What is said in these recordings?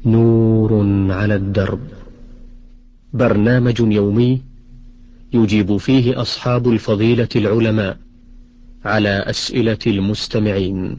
نور على الدرب، برنامج يومي يجيب فيه أصحاب الفضيلة العلماء على أسئلة المستمعين.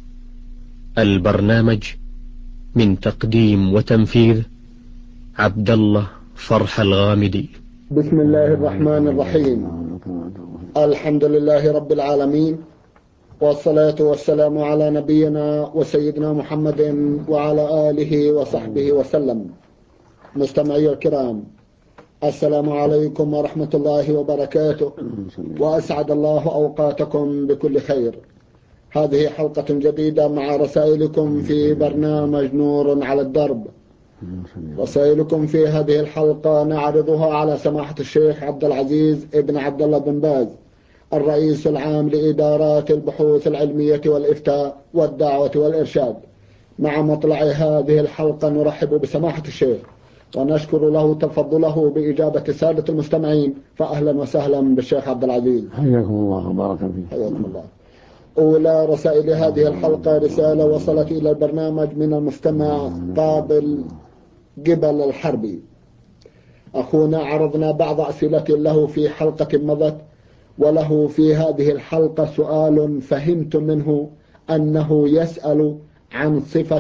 البرنامج من تقديم وتنفيذ عبد الله فرح الغامدي. بسم الله الرحمن الرحيم. الحمد لله رب العالمين، والصلاة والسلام على نبينا وسيدنا محمد وعلى آله وصحبه وسلم. مستمعي الكرام، السلام عليكم ورحمة الله وبركاته، وأسعد الله أوقاتكم بكل خير. هذه حلقة جديدة مع رسائلكم في برنامج نور على الدرب. رسائلكم في هذه الحلقة نعرضها على سماحة الشيخ عبد العزيز ابن عبد الله بن باز، الرئيس العام لإدارات البحوث العلمية والإفتاء والدعوة والإرشاد. مع مطلع هذه الحلقة نرحب بسماحة الشيخ ونشكر له تفضله بإجابة السادة المستمعين، فأهلا وسهلا بالشيخ عبد العزيز. حياكم الله وبارك فيك. حياكم الله. أولى رسائل هذه الحلقة رسالة وصلت إلى البرنامج من المستمع قابل جبل الحربي. أخونا عرضنا بعض أسئلة له في حلقة مضت، وله في هذه الحلقة سؤال فهمت منه أنه يسأل عن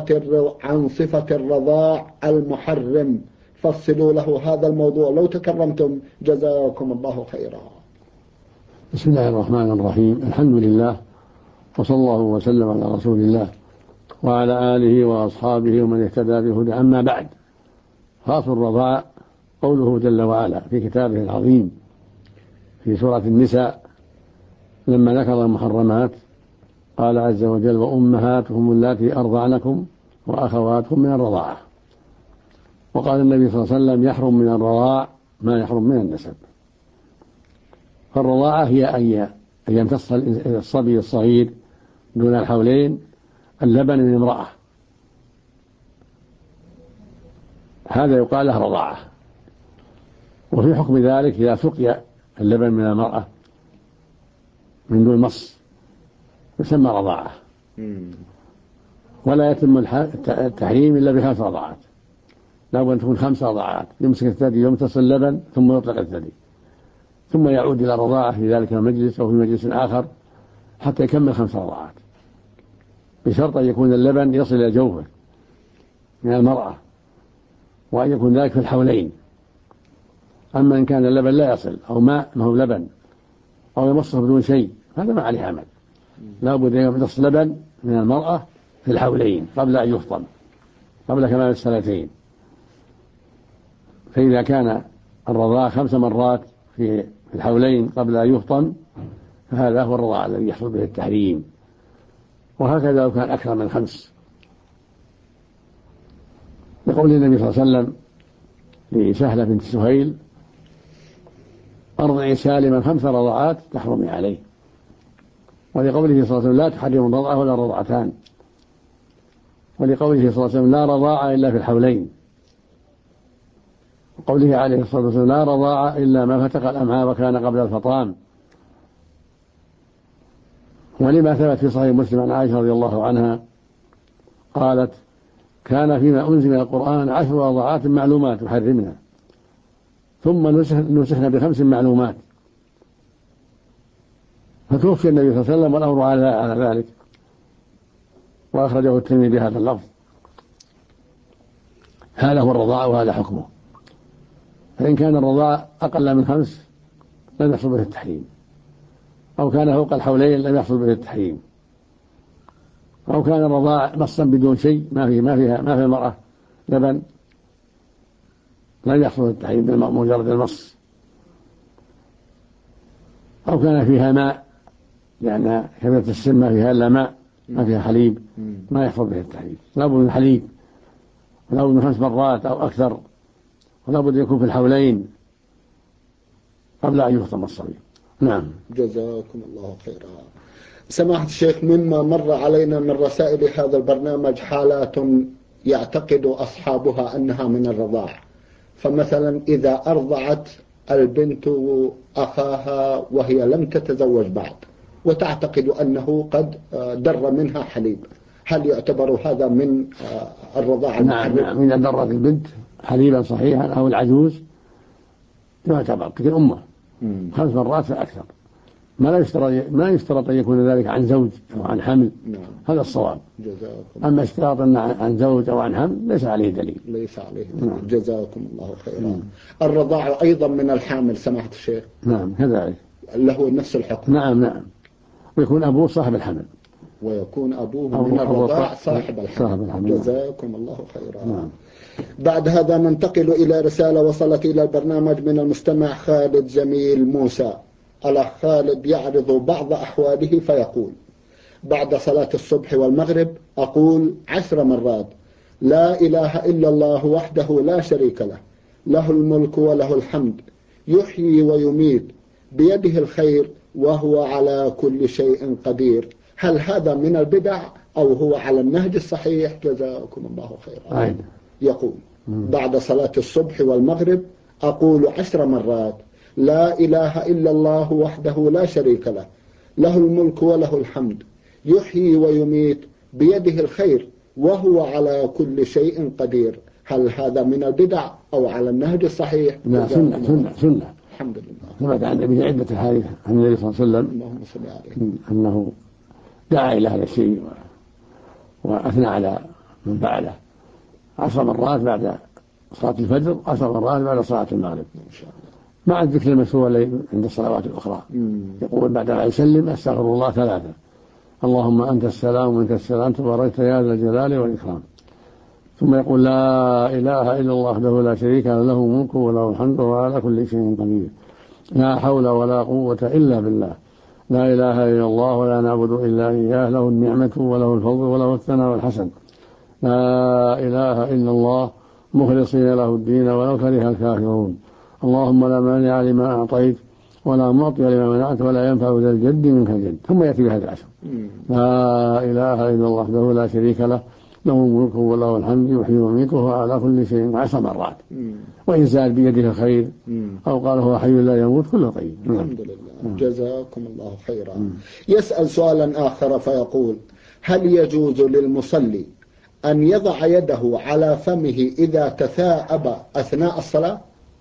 صفة الرضاع المحرم، فصلوا له هذا الموضوع لو تكرمتم، جزاكم الله خيرا. بسم الله الرحمن الرحيم. الحمد لله، وصلى الله وسلم على رسول الله وعلى آله وأصحابه ومن اهتدى بهدى. أما بعد، خاص الرضاع قوله جل وعلا في كتابه العظيم في سورة النساء لما ذكر المحرمات قال عز وجل: وأمهاتهم اللاتي أرضعنكم وأخواتهم من الرضاعة. وقال النبي صلى الله عليه وسلم: يحرم من الرضاع ما يحرم من النسب. فالرضاعة هي أن يمتص الصبي الصغير دون الحولين اللبن من امرأة، هذا يقال له رضاعة. وفي حكم ذلك إذا سقي اللبن من المرأة من دون مص يسمى رضاعة، ولا يتم التحريم إلا ب5 رضاعات. لابد أن تكون 5 رضاعات، يمسك الثدي يمتص اللبن ثم يطلق الثدي، ثم يعود إلى الرضاعة في ذلك المجلس أو في مجلس آخر حتى يكمل 5 رضاعات، بشرط أن يكون اللبن يصل إلى جوفه من المرأة، وأن يكون ذلك في الحولين. أما إن كان اللبن لا يصل أو ماء ما هو لبن أو يمصه بدون شيء هذا ما عليه عمل. لا بد أن يمتص لبن من المرأة في الحولين قبل أن يفطم، قبل كمال السنتين. فإذا كان الرضاعة 5 مرات في الحولين قبل أن يفطم فهذا هو الرضاعة الذي يحصل به التحريم. وهكذا لو كان أكثر من 5، لقول النبي صلى الله عليه وسلم لسهلة بنت سهيل: أرضعي سالما 5 رضاعات تحرمي عليه. ولقوله صلى الله عليه وسلم: لا تحرم الرضعة ولا رضعتان. ولقوله صلى الله عليه وسلم: لا رضاعة إلا في الحولين. وقوله عليه الصلاة والسلام: لا رضاعة إلا ما فتق الأمعاء وكان قبل الفطام. ولما ثبت في صحيح مسلم عن عائشة رضي الله عنها قالت: كان فيما أنزل من القرآن 10 رضاعات معلومات يحرمنا، ثم نسخنا ب5 معلومات. فتوفي النبي صلى الله عليه وسلم والأمر على ذلك، وأخرجه الترمذي بهذا اللفظ. هذا هو الرضاع وهذا حكمه. فإن كان الرضاع أقل من 5 لم يحصل به التحريم، أو كان فوق الحولين لم يحصل به التحريم، أو كان الرضاع مصا بدون شيء ما في المرأة لبن لم يحصل التحريم بمجرد المص، أو كان فيها ماء لأن كبيرة السن ما فيها إلا ماء ما فيها حليب ما يحصل به التحريم. لا بد من حليب، ولا بد من 5 مرات أو أكثر، ولا بد يكون في الحولين قبل أن يفطم الصبي. نعم، جزاكم الله خيرا. سماحة الشيخ، مما مر علينا من رسائل هذا البرنامج حالات يعتقد أصحابها أنها من الرضاع. فمثلا إذا أرضعت البنت أخاها وهي لم تتزوج بعد وتعتقد أنه قد در منها حليب، هل يعتبر هذا من الرضاعة المحرمة؟ نعم، إذا درت البنت حليبا صحيحا أو العجوز تعتبر كثير أمه 5 مرات فأكثر. ما يشترط أن يكون ذلك عن زوج أو عن حمل. هذا الصواب. أما اشتراط عن زوج أو عن حمل ليس عليه دليل. جزاكم الله خيرا. الرضاعة أيضا من الحامل سماحة الشيخ؟ نعم كذلك، له نفس الحكم. نعم، ويكون أبوه صاحب الحمل. ويكون أبوه من الرضاع صاحب الحمل. جزاكم الله خيرا. بعد هذا ننتقل إلى رسالة وصلت إلى البرنامج من المستمع خالد جميل موسى. الأخ خالد يعرض بعض أحواله فيقول: بعد صلاة الصبح والمغرب أقول 10 مرات: لا إله إلا الله وحده لا شريك له، له الملك وله الحمد، يحيي ويميت، بيده الخير وهو على كل شيء قدير. هل هذا من البدع أو هو على النهج الصحيح؟ جزاكم الله خيرا. يقول: بعد صلاة الصبح والمغرب أقول 10 مرات: لا إله إلا الله وحده لا شريك له، له الملك وله الحمد، يحيي ويميت، بيده الخير وهو على كل شيء قدير. هل هذا من البدع أو على النهج الصحيح؟ لا، سنة. الحمد لله. ثبت عن النبي عدة حديث عن النبي صلى الله عليه وسلم أنه دعا إلى هذا الشيء وأثنى على من فعله 10 مرات بعد صلاة الفجر، 10 مرات بعد صلاة المغرب، مع الذكر المشروع عند الصلوات الأخرى. يقول بعد ما يسلم: أستغفر الله 3، اللهم أنت السلام ومنك السلام تباركت يا ذا الجلال والإكرام. ثم يقول: لا إله إلا الله وحده لا شريك له، له الملك وله الحمد وهو على كل شيء قدير، لا حول ولا قوة إلا بالله، لا إله إلا الله ولا نعبد إلا إياه، له النعمة وله الفضل وله الثناء الحسن، لا إله إلا الله مخلصين له الدين ولو كره الكافرون، اللهم لا مانع لما أعطيت ولا معطي لما منعت ولا ينفع ذا الجد منك الجد. ثم يأتي بهذا 10: لا إله إلا الله وحده لا شريك له، له الملك وله الحمد، يحيي ويميت وهو على كل شيء 10 مرات. وإن زاد بيده الخير أو قال هو حي لا يموت كله طيب. الحمد لله. جزاكم الله خيرا. يسأل سؤالا آخر فيقول: هل يجوز للمصلي أن يضع يده على فمه إذا تثاءب أثناء الصلاة؟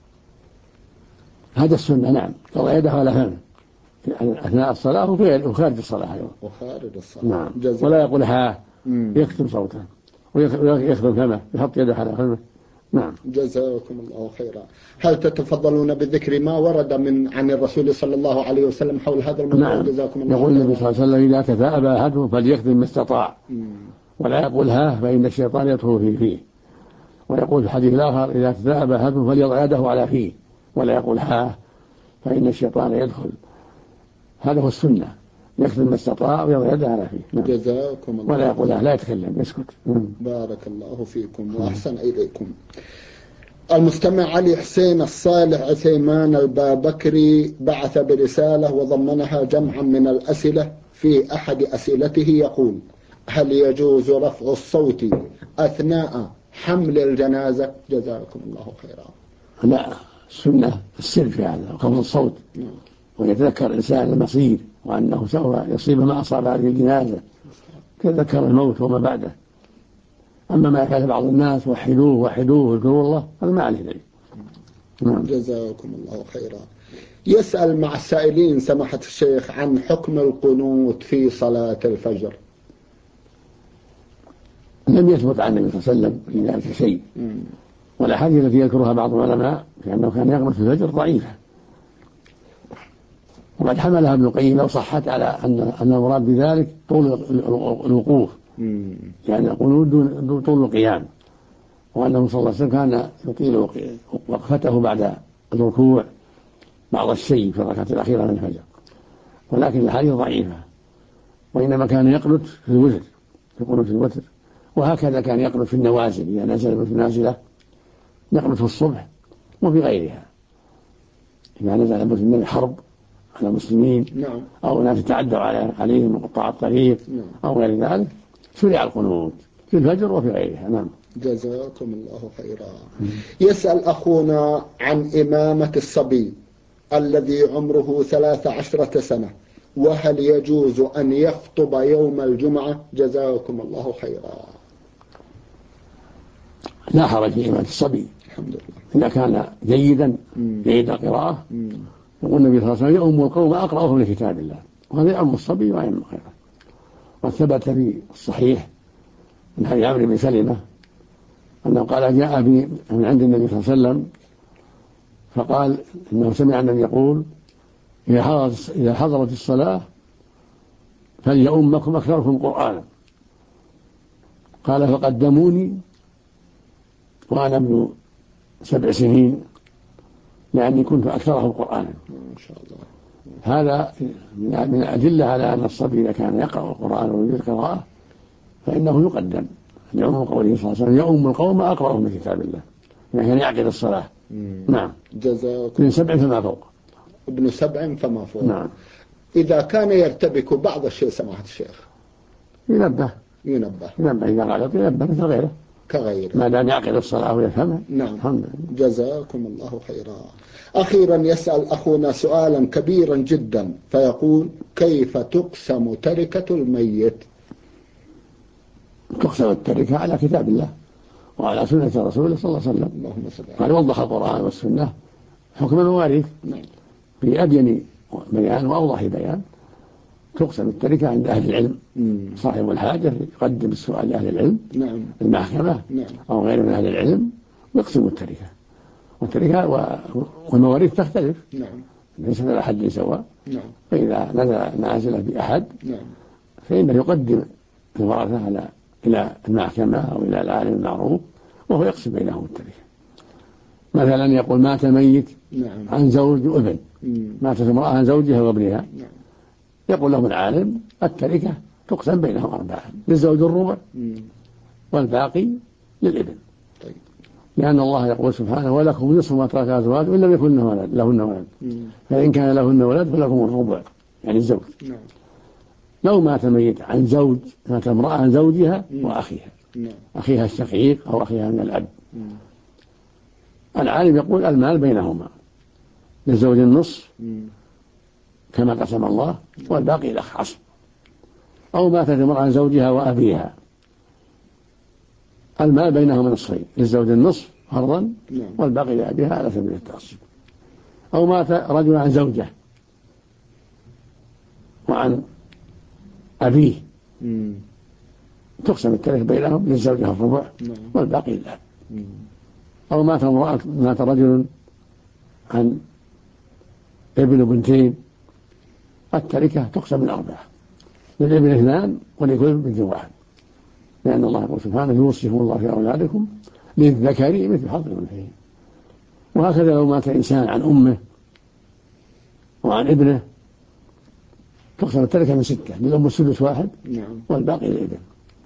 هذا السنة، نعم، يضع يده على فمه أثناء الصلاة وخارج الصلاة أيضا. نعم. ولا يقول ها، يكتم صوته ويخدم فمه، يحط يده على فمه. نعم. جزاكم الله خيرا. هل تتفضلون بذكر ما ورد عن الرسول صلى الله عليه وسلم حول هذا الموضوع؟ نعم. جزاكم الله. يقول النبي صلى الله عليه وسلم: إذا تثاءب أحدهم فليخدم ما استطاع، ولا يقول ها فإن الشيطان يدخل فيه. ويقول في الحديث الآخر: إذا تثاءب أحدهم فليضع يده على فيه، ولا يقول ها فإن الشيطان يدخل. هذا هو السنة، يخدم ما استطاع ويضع يده على فيه. نعم. جزاكم الله. ولا يقول لا يتكلم، يسكت. بارك الله فيكم وأحسن إليكم. المستمع علي حسين الصالح عثيمان البابكري بعث برسالة وضمنها جمعا من الأسئلة. في أحد أسئلته يقول: هل يجوز رفع الصوت أثناء حمل الجنازة؟ جزاكم الله خيرا. لا، السنة السر في هذا خفض الصوت، ويتذكر الإنسان المصير وأنه سوف يصيب ما أصاب هذه الجنازة، تذكر الموت وما بعده. أما ما يفعل بعض الناس: وحدوه اذكروا الله، هذا ما عليه دليل. جزاكم الله خيرا. يسأل مع السائلين سماحة الشيخ عن حكم القنوت في صلاة الفجر. لم يثبت عن النبي صلى الله عليه وسلم في ذلك شيء، والأحاديث التي يذكرها بعض العلماء كأنه كان يقنط في الفجر ضعيفة، وقد حملها ابن القيم لو صحت على أن المراد بذلك طول الوقوف، يعني القنوت دون طول القيام، وأنه صلى الله عليه وسلم كان يطيل وقفته بعد الركوع بعض الشيء في الركعة الأخيرة من الفجر، ولكن الحديث ضعيفة. وإنما كان يقنط في الوتر، يقنط في الوتر، وهكذا كان يقنط في النوازل، إذا نزل في النازلة يقنط في الصبح وفي غيرها، إذا نزل من الحرب على المسلمين أو ناس يتعدوا عليهم قطاع الطريق أو غير ذلك شرع القنوت في الفجر وفي غيرها. نعم. جزاكم الله خيرا. يسأل أخونا عن إمامة الصبي الذي عمره 13 سنة وهل يجوز أن يخطب يوم الجمعة؟ جزاكم الله خيرا. لا حرج في إمامة الصبي الحمد لله إذا كان جيدا جيد القراءة. يقول النبي صلى الله عليه وسلم: يؤم القوم أقرأهم لكتاب الله. وهذا يؤم الصبي ويؤم غيره. وثبت في الصحيح من حديث عمرو بن سلمة أنه قال: جاء بي من عند النبي صلى الله عليه وسلم فقال إنه سمع النبي يقول: إذا حضرت الصلاة فليؤمكم أكثركم قرآنا. قال: فقدموني وأنا ابن 7 سنين لأني كنت أكثرهم قرآنا. ما شاء الله. هذا من الأدلة على أن الصبي إذا كان يقرأ القرآن ويجيد القراءة فإنه يقدم لعموم قوله صلى الله عليه وسلم: يؤم القوم أقرأهم من كتاب الله. يعني يعقد الصلاة. نعم. جزاكم. من 7 فما فوق. ابن 7 فما فوق. نعم. إذا كان يرتبك بعض الشيء سماحة الشيخ ينبه إذا غلط ينبه مثل غيره كغيره ما دام يعقد الصلاة ويفهمها. نعم. جزاكم الله خيرا. أخيرا يسأل أخونا سؤالا كبيرا جدا فيقول: كيف تقسم تركة الميت؟ تقسم التركة على كتاب الله وعلى سنة رسوله صلى الله عليه وسلم. اللهم صل على. قال: وضح القرآن والسنة حكم المواريث في أبين بيان وأوضح بيان. تقسم التركة عند أهل العلم. صاحب الحاجة يقدم السؤال لأهل العلم. المحكمة أو غير من أهل العلم يقسم التركة. والتركة والمواريث تختلف. ليس على حد سواء. فإذا نزل نازلة بأحد فإنه يقدم الورثة إلى المحكمة أو إلى العالم المعروف وهو يقسم بينهم التركة. مثلا يقول: مات ميت عن زوج وابن. ماتت امرأة عن زوجها وابنها. يقول لهم العالم: التركة تقسم بينهم 4، للزوج الربع والباقي للابن. لأن الله يقول سبحانه: ولكم نصف ما ترك أزواج وإن لم يكن لهن ولد فإن كان لهن ولد فلكم الربع، يعني الزوج. لو مات ميت عن زوج، مات امرأة عن زوجها وأخيها، أخيها الشقيق أو أخيها من الأب، العالم يقول: المال بينهما، للزوج النصف كما قسم الله والباقي الأخ عصب. أو ماتت امرأة عن زوجها وأبيها، المال بينهما نصفين، للزوج النصف فرضا والباقي لأبيها على سبيل التعصيب. أو مات رجل عن زوجه وعن أبيه تقسم التركة بينهم، للزوجة الربع والباقي للأب. أو مات رجل عن ابن وبنتين، التركة تقسم ل4، للابن 2 ولكل بنت 1، لأن الله يقول سبحانه: يوصيكم الله في أولادكم للذكر مثل حظ الأنثيين. وهكذا لو مات إنسان عن أمه وعن ابنه تقسم التركة من 6، للأم السدس 1 والباقي للابن،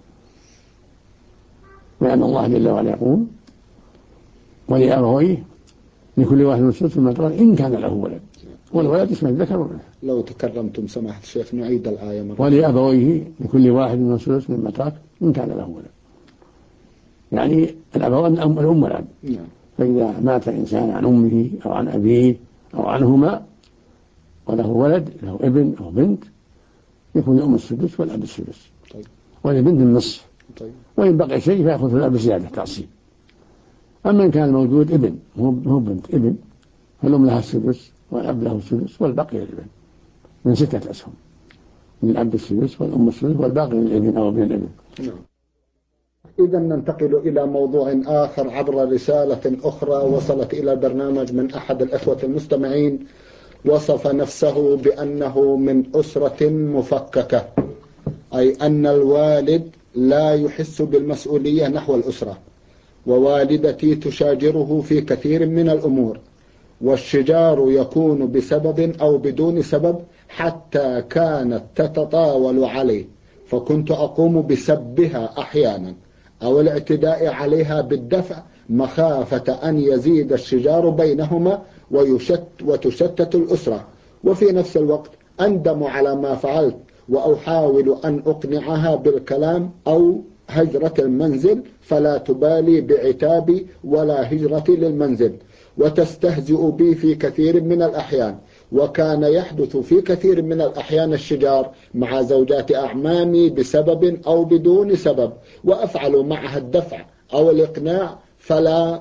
لأن الله جل وعلا يقول: ولأبويه لكل واحد من السدس مما ترك إن كان له ولد، والولد اسمه الذكر والأنثى. لو تكرمتم سماحة الشيخ نعيد الآية مرة. ولأبويه لكل واحد من السدس مما ترك إن كان له ولد، يعني الأبوان الأم والأب. فإذا مات إنسان عن أمه أو عن أبيه أو عنهما وله ولد، له ابن أو بنت، يكون الأم السدس والأب السدس. وللبنت النصف. وإن بقي شيء فيأخذ الأب زيادة تعصيب. أما إن كان موجود ابن مو بنت، ابن، فالأم لها السدس والأب له السدس والباقي للابن، من 6 أسهم، من الأب السدس والأم السدس والباقي للابن أو ابن الابن. إذا ننتقل إلى موضوع آخر عبر رسالة أخرى وصلت إلى البرنامج من أحد الإخوة المستمعين، وصف نفسه بأنه من أسرة مفككة، أي أن الوالد لا يحس بالمسؤولية نحو الأسرة، ووالدتي تشاجره في كثير من الأمور، والشجار يكون بسبب أو بدون سبب، حتى كانت تتطاول عليه، فكنت أقوم بسبها أحيانا أو الاعتداء عليها بالدفع، مخافة أن يزيد الشجار بينهما وتشتت الأسرة. وفي نفس الوقت أندم على ما فعلت، وأحاول أن أقنعها بالكلام أو هجرة المنزل، فلا تبالي بعتابي ولا هجرتي للمنزل، وتستهزئ بي في كثير من الأحيان، وكان يحدث في كثير من الأحيان الشجار مع زوجات أعمامي بسبب أو بدون سبب، وأفعل معها الدفع أو الإقناع فلا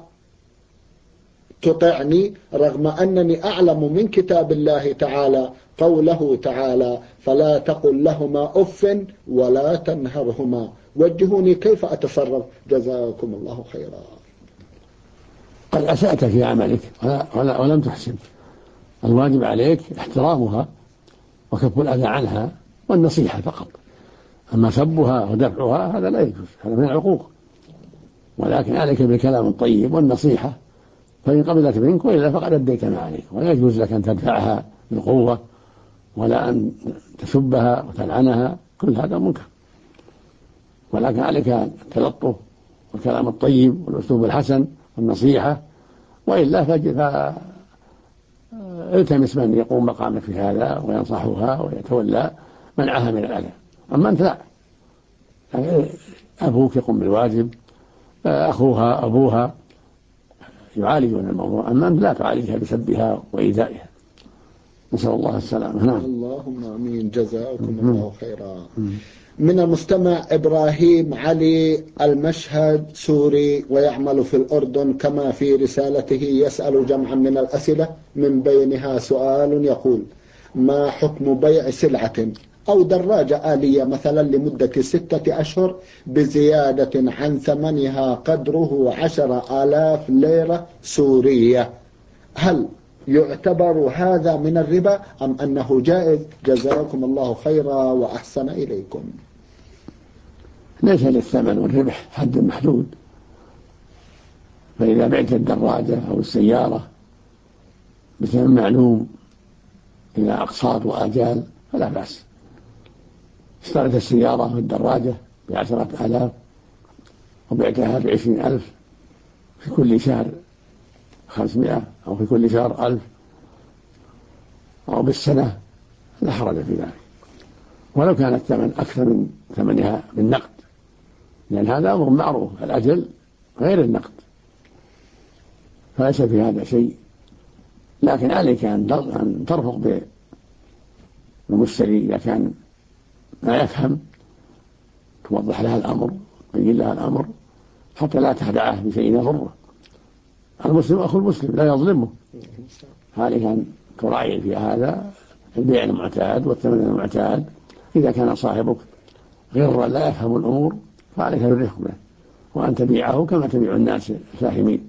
تطعني، رغم أنني أعلم من كتاب الله تعالى قوله تعالى: فلا تقل لهما أف ولا تنهرهما. وجهوني كيف أتصرف، جزاكم الله خيرا. قد أسأت في عملك ولم تحسن. الواجب عليك احترامها وكف الأذى عنها والنصيحة فقط. أما سبها ودفعها هذا لا يجوز، هذا من العقوق. ولكن عليك بالكلام الطيب والنصيحة، فإن قبلت منك وإلا فقد أديت ما عليك. ولا يجوز لك أن تدفعها بالقوة ولا أن تسبها وتلعنها، كل هذا منكر. ولكن عليك التلطف والكلام الطيب والأسلوب الحسن والنصيحة، وإلا فالتمس من يقوم مقامك في هذا وينصحها ويتولى منعها من الأذى. أما أنت لا، أبوك يقوم بالواجب، أخوها أبوها يعالجون الموضوع، أما أنت لا تعالجها بسبها وإيذائها. نسأل الله السلامة. نعم. اللهم آمين، جزاكم الله خيرا. من المستمع إبراهيم علي المشهد، سوري ويعمل في الأردن، كما في رسالته يسأل جمعا من الأسئلة، من بينها سؤال يقول: ما حكم بيع سلعة أو دراجة آلية مثلا لمدة 6 أشهر بزيادة عن ثمنها قدره 10,000 ليرة سورية؟ هل يعتبر هذا من الربا أم أنه جائز؟ جزاكم الله خيرا وأحسن إليكم. ليس للثمن والربح حد محدود، فإذا بعت الدراجة أو السيارة بثمن معلوم إلى أقساط وآجال فلا بأس. اشتريت السيارة والدراجة ب10,000 وبعتها ب20,000، في كل شهر 500 أو في كل شهر 1000 أو بالسنة، لا حرج في ذلك، ولو كان الثمن أكثر من ثمنها بالنقد، لأن هذا أمر معروف، الأجل غير النقد، فليس في هذا شيء. لكن عليك أن ترفق بالمشتري إذا كان ما يفهم، توضح لها الأمر، تبين لها الأمر، حتى لا تخدعه بشيء يضره. المسلم أخو المسلم لا يظلمه، عليك أن تراعي في هذا البيع المعتاد والثمن المعتاد. إذا كان صاحبك غير لا يفهم الأمور فعليك بالرفق به، وأن تبيعه كما تبيع الناس الفاهمين.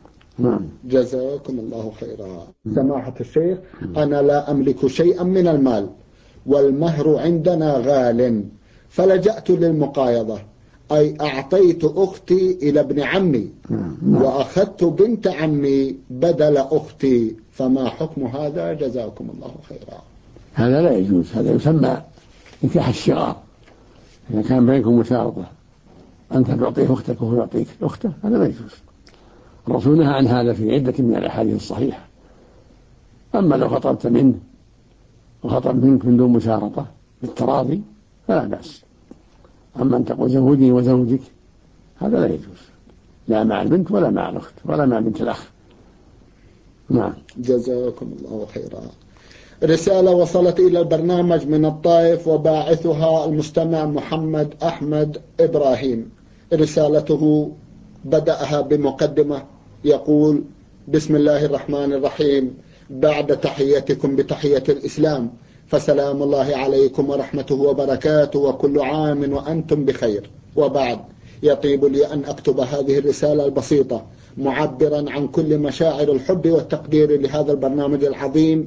جزاكم الله خيرا. سماحة الشيخ، أنا لا أملك شيئا من المال والمهر عندنا غال، فلجأت للمقايضة، أي أعطيت أختي إلى ابن عمي وأخذت بنت عمي بدل أختي، فما حكم هذا؟ جزاكم الله خيرا. هذا لا يجوز، هذا يسمى نكاح الشغار. إذا كان بينكم مشارطة أنت تعطيه أختك وهو يعطيك أخته، هذا لا يجوز. الرسول نهى عن هذا في عدة من الأحاديث الصحيحة. أما لو خطبت منه وخطب منك من دون مشارطة بالتراضي فلا بأس. أما أن تقول زوجني وزوجك، هذا لا يجوز، لا مع البنت ولا مع الأخت ولا مع بنت الأخ. نعم. جزاكم الله خيرا. رسالة وصلت إلى البرنامج من الطائف، وباعثها المستمع محمد أحمد إبراهيم. رسالته بدأها بمقدمة يقول: بسم الله الرحمن الرحيم، بعد تحيتكم بتحية الإسلام، فسلام الله عليكم ورحمته وبركاته، وكل عام وأنتم بخير. وبعد، يطيب لي أن أكتب هذه الرسالة البسيطة معبرا عن كل مشاعر الحب والتقدير لهذا البرنامج العظيم،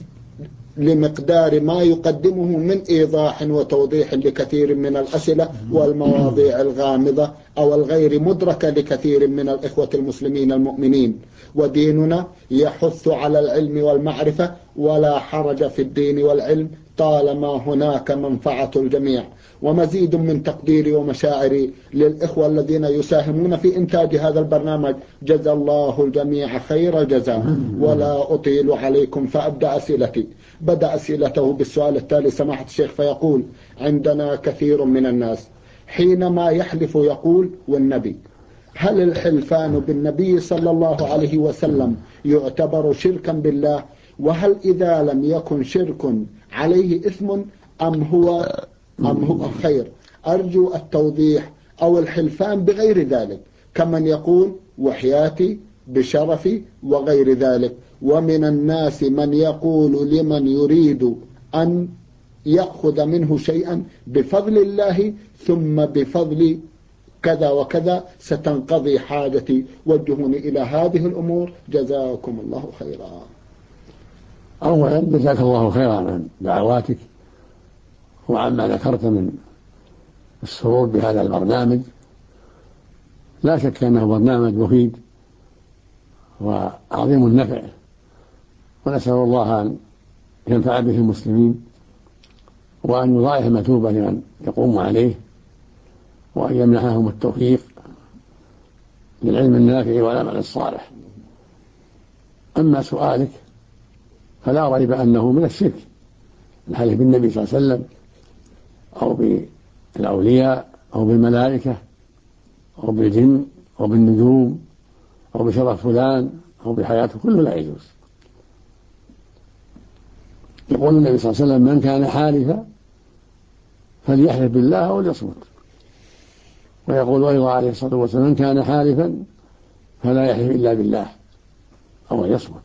لمقدار ما يقدمه من إيضاح وتوضيح لكثير من الأسئلة والمواضيع الغامضة أو الغير مدركة لكثير من الإخوة المسلمين المؤمنين. وديننا يحث على العلم والمعرفة، ولا حرج في الدين والعلم طالما هناك منفعة الجميع. ومزيد من تقديري ومشاعري للإخوة الذين يساهمون في إنتاج هذا البرنامج، جزا الله الجميع خير الجزاء. ولا أطيل عليكم فأبدأ أسئلتي. بدأ أسئلته بالسؤال التالي سماحة الشيخ، فيقول: عندنا كثير من الناس حينما يحلف يقول والنبي، هل الحلفان بالنبي صلى الله عليه وسلم يعتبر شركا بالله؟ وهل إذا لم يكن شرك عليه إثم أم هو خير؟ أرجو التوضيح. أو الحلفان بغير ذلك، كمن يقول وحياتي بشرفي وغير ذلك. ومن الناس من يقول لمن يريد أن يأخذ منه شيئا بفضل الله ثم بفضل كذا وكذا ستنقضي حاجتي، وجهوني إلى هذه الأمور جزاكم الله خيرا. أولا جزاك الله خيرا عن دعواتك وعما ذكرت من السرور بهذا البرنامج. لا شك أنه برنامج مفيد وعظيم النفع، ونسأل الله أن ينفع به المسلمين وأن يضاعف مثوبة لمن يقوم عليه، وأن يمنحهم التوفيق للعلم النافع والعمل الصالح. أما سؤالك فلا ريب أنه من الشرك الحلف بالنبي صلى الله عليه وسلم أو بالأولياء أو بالملائكة أو بالجن أو بالنجوم أو بشرف فلان أو بحياته، كله لا يجوز. يقول النبي صلى الله عليه وسلم: من كان حالفا فليحلف بالله أو ليصمت. ويقول أيضا عليه الصلاة والسلام: من كان حالفا فلا يحلف إلا بالله أو يصمت.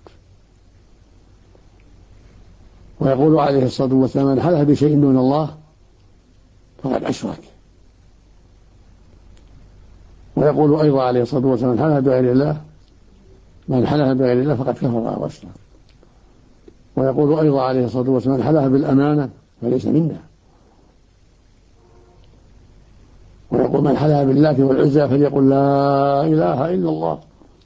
ويقول عليه الصلاة والسلام: من حلف بشيء دون الله فقد أشرك. ويقول أيضا عليه الصلاة والسلام: من حلف بغير الله فقد كفر وأشرك. ويقول أيضا عليه الصلاة والسلام: من حلف بالأمانة فليس منا. ويقول: من حلف بالله والعزى فليقل لا إله إلا الله.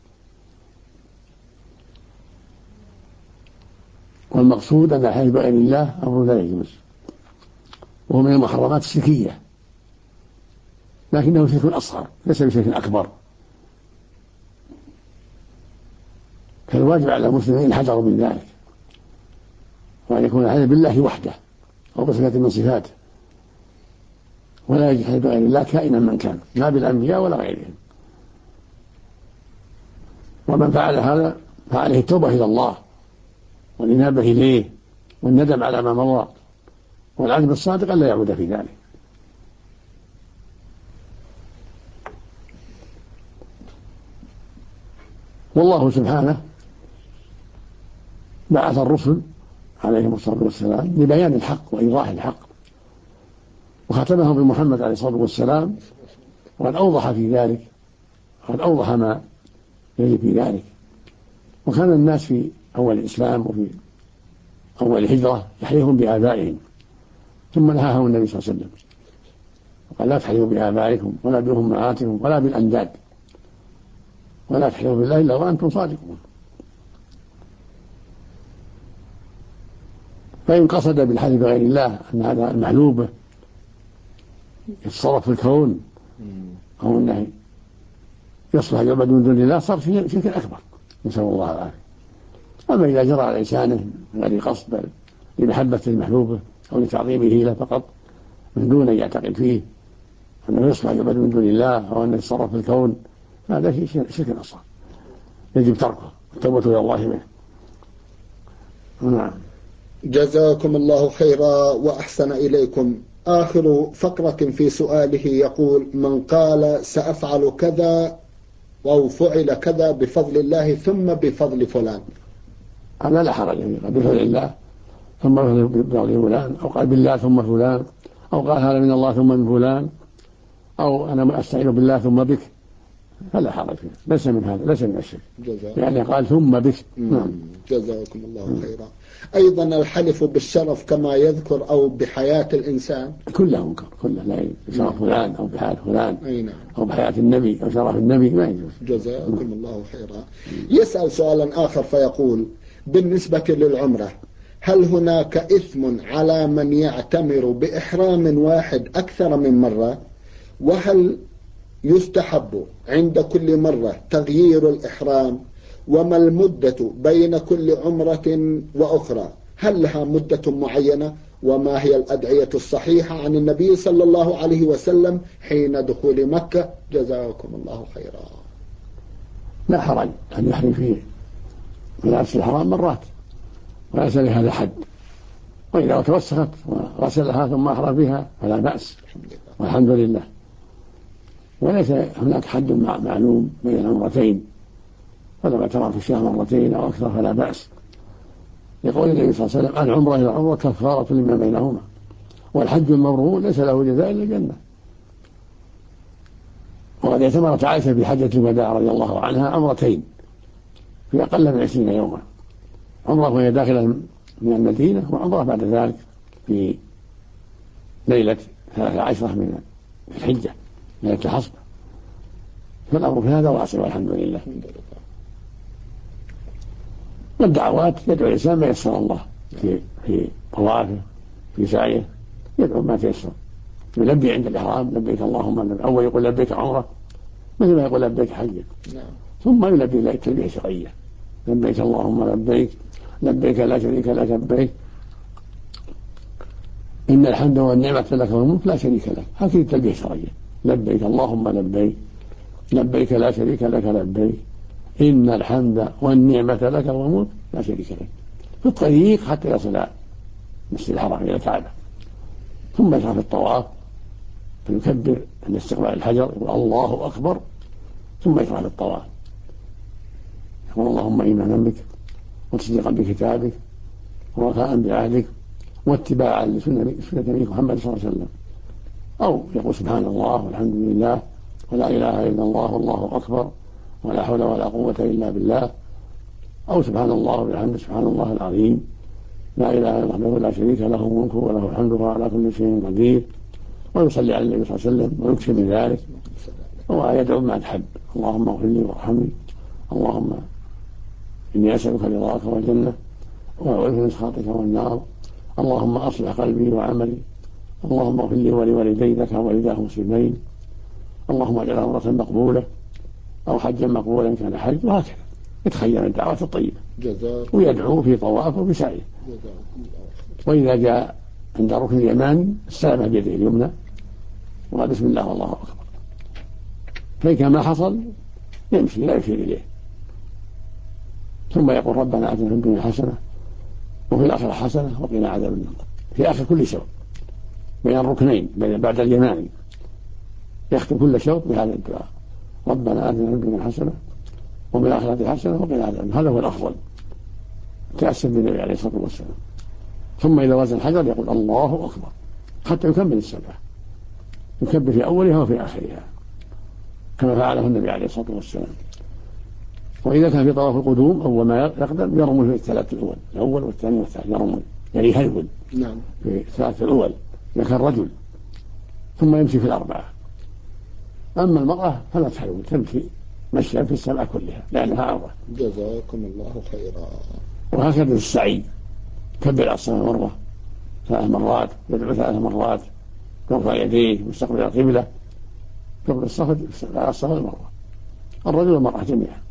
والمقصود أن الحلف بغير الله أمر لا يجوز، وهو من المحرمات الشركية، لكنه شرك أصغر ليس بشرك أكبر. فالواجب على المسلمين الحذر من ذلك، وأن يكون الحلف بالله وحده أو بصفة من صفاته، ولا يجوز الحلف بغير الله كائنا من كان، لا بالأنبياء ولا غيرهم. ومن فعل هذا فعليه التوبة إلى الله والإنابة إليه والندم على ما مضى، والعزم الصادق ألا يعود في ذلك. والله سبحانه بعث الرسل عليهم الصلاة والسلام لبيان الحق وإيضاح الحق، وختمهم بمحمد عليه الصلاة والسلام، وقد أوضح في ذلك، وقد أوضح ما يجب في ذلك. وكان الناس في أول الإسلام وفي أول الهجرة يحلفون بآبائهم، ثم نهاهم النبي صلى الله عليه وسلم وقال: لا تحلفوا بآبائكم ولا بأمهاتكم ولا بالأنداد، ولا تحلفوا بالله إلا وأنتم صادقون. فإن قصد بالحلف بغير الله أن هذا المحلوب يتصرف في الكون أو أنه يصلح يعبد من دون الله صار شرك أكبر، نسأل الله العافية. أما إذا جرى على لسانه من غير قصد بل لمحبة المحلوبة أو لتعظيمه له فقط من دون أن يعتقد فيه أنه يصلح يعبد من دون الله أو أنه يتصرف في الكون، هذا شرك أصغر يجب تركه والتوبة إلى الله منه. نعم. جزاكم الله خيرا وأحسن إليكم. آخر فقرة في سؤاله يقول: من قال سأفعل كذا أو فعل كذا بفضل الله ثم بفضل فلان، هذا لا حرج فيه، بفضل الله ثم بفضل فلان، أو قال بالله ثم فلان، أو قال هذا من الله ثم من فلان، أو أنا أستعين بالله ثم بك، فلا حرج فيه، ليس من هذا، ليس من الشرك، يعني قال ثم بك. نعم. جزاكم الله خيرا. أيضا الحلف بالشرف كما يذكر أو بحياة الإنسان كله منكر، كله لا يجوز، بشرف فلان أو بحياة فلان أو بحياة النبي أو شرف النبي ما يجوز. جزاكم الله خيرا. يسأل سؤالا آخر فيقول: بالنسبة للعمرة هل هناك إثم على من يعتمر بإحرام واحد أكثر من مرة؟ وهل يستحب عند كل مرة تغيير الإحرام؟ وما المدة بين كل عمرة وأخرى؟ هل لها مدة معينة؟ وما هي الأدعية الصحيحة عن النبي صلى الله عليه وسلم حين دخول مكة؟ جزاكم الله خيرا. لا حرج أن يحرم فيه ملابس الحرام مرات، وليس لهذا حد. وإذا توسخت وغسلها ثم أحرى بها فلا بأس، والحمد لله. وليس هناك حد معلوم بين العمرتين، فلما ترى في الشهر مرتين أو أكثر فلا بأس، يقول النبي صلى الله عليه وسلم: العمرة إلى العمرة كفارة لما بينهما، والحج المبرور ليس له جزاء إلا الجنة. وقد اعتمرت عائشة في حجة الوداع رضي الله عنها عمرتين في أقل من 20 يوما، عمرة وهي داخلة من المدينة، وعمرة بعد ذلك في ليلة 13 من الحجة، ليلة الحصبة. فالأمر في هذا واسع والحمد لله. والدعوات يدعو الإنسان ما يسر الله في طوافه في سعيه، يدعو ما تيسر، يلبي عند الإحرام: لبيك اللهم لبيك. أول يقول لبيك عمرة مثل ما يقول لبيك حجة، ثم يلبي ذلك تلبية شرعية: لبيك اللهم لبيك، لبيك لا شريك لك لبيك، إن الحمد والنعمة لك والملك لا شريك لك. هكذا التلبية الشرعية: لبيك اللهم لبيك، لبيك لا شريك لك لبيك، إن الحمد والنعمة لك والملك لا شريك لك، في الطريق حتى يصل مسجد الحرام إلى الكعبة. ثم يشرع في الطواف فيكبر عند استقبال الحجر، يقول الله أكبر، ثم يشرع في الطواف يقول اللهم إيمانا بك وتصديقا بكتابك ووفاء بعهدك واتباعا لسنة نبيك محمد صلى الله عليه وسلم، أو يقول سبحان الله والحمد لله ولا إله إلا الله والله أكبر ولا حول ولا قوة إلا بالله، أو سبحان الله وبحمده سبحان الله العظيم لا إله إلا الله لا شريك له الملك وله الحمد وهو على كل شيء قدير، ويصلي على النبي صلى الله عليه وسلم ويكثر من ذلك، ويدعو ما تحب: اللهم اغفر لي وارحمني، اللهم إني أسألك رضاك والجنة وأعوذ من سخطك والنار، اللهم أصلح قلبي وعملي، اللهم اغفر لي ولوالدي لك ووالداه مسلمين، اللهم اجعل عمرة مقبولة أو حجا مقبولا كان حج، وهكذا يتخيل الدعوات الطيبة ويدعو في طوافه وبسعيه. وإذا جاء عند ركن اليماني استلم بيده اليمنى وقال بسم الله والله أكبر، فإذا ما حصل يمشي لا يشير إليه، ثم يقول ربنا آتنا في الدنيا حسنة وفي الآخرة حسنة وقنا عذاب النار، في آخر كل شوط بين الركنين بعد اليماني يختم كل شوط بهذا الدعاء: ربنا آتنا في الدنيا حسنة وفي الآخرة حسنة وقنا عذاب النار. هذا هو الأفضل، تأسف بالنبي عليه الصلاة والسلام. ثم إذا وزن الحجر يقول الله أكبر حتى يكمل السبعة، يكبر في أولها وفي آخرها كما فعله النبي عليه الصلاة والسلام. وإذا كان في طواف القدوم أول ما يقدم يرمل في الثلاث الأول، الأول والثاني والثالث يرمل، يعني يهرول في الثلاث الأول إذا كان رجل، ثم يمشي في الأربعة. أما المرأة فلا تهرول، تمشي مشيا في السبعة كلها لأنها عورة. جزاكم الله خيرا. وهكذا السعي: كبر على الصفا والمروة 3 مرات، يدعو 3 مرات، يرفع يديه مستقبل القبلة قبل الصفا على الصفا والمروة، الرجل والمرأة جميعا.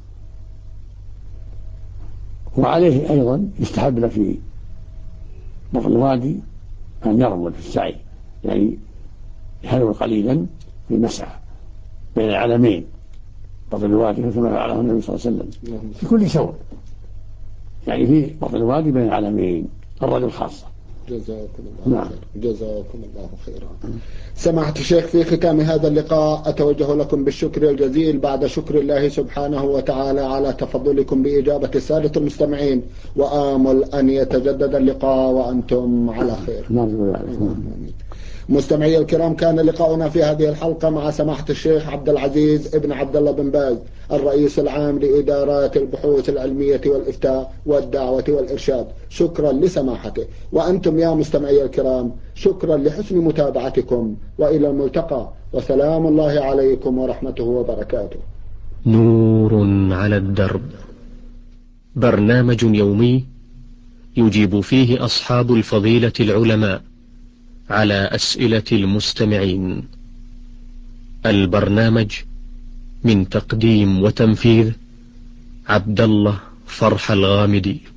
وعليه أيضا يستحب له في بطن الوادي أن يرمل في السعي، يعني يهرول قليلا في المسعى بين العلمين بطن الوادي كما فعله النبي صلى الله عليه وسلم في كل شوط، يعني في بطن الوادي بين العلمين الرجل خاصة. جزاكم الله خيرا. جزاكم الله خيرا. سماحة الشيخ، في ختام هذا اللقاء أتوجه لكم بالشكر الجزيل بعد شكر الله سبحانه وتعالى على تفضلكم بإجابة السادة المستمعين، وآمل أن يتجدد اللقاء وأنتم على خير. مستمعي الكرام، كان لقاؤنا في هذه الحلقة مع سماحة الشيخ عبد العزيز ابن عبد الله بن باز، الرئيس العام لإدارات البحوث العلمية والإفتاء والدعوة والإرشاد. شكرا لسماحته. وأنتم يا مستمعي الكرام شكرا لحسن متابعتكم، وإلى الملتقى، وسلام الله عليكم ورحمته وبركاته. نور على الدرب، برنامج يومي يجيب فيه أصحاب الفضيلة العلماء على أسئلة المستمعين. البرنامج من تقديم وتنفيذ عبد الله فرح الغامدي.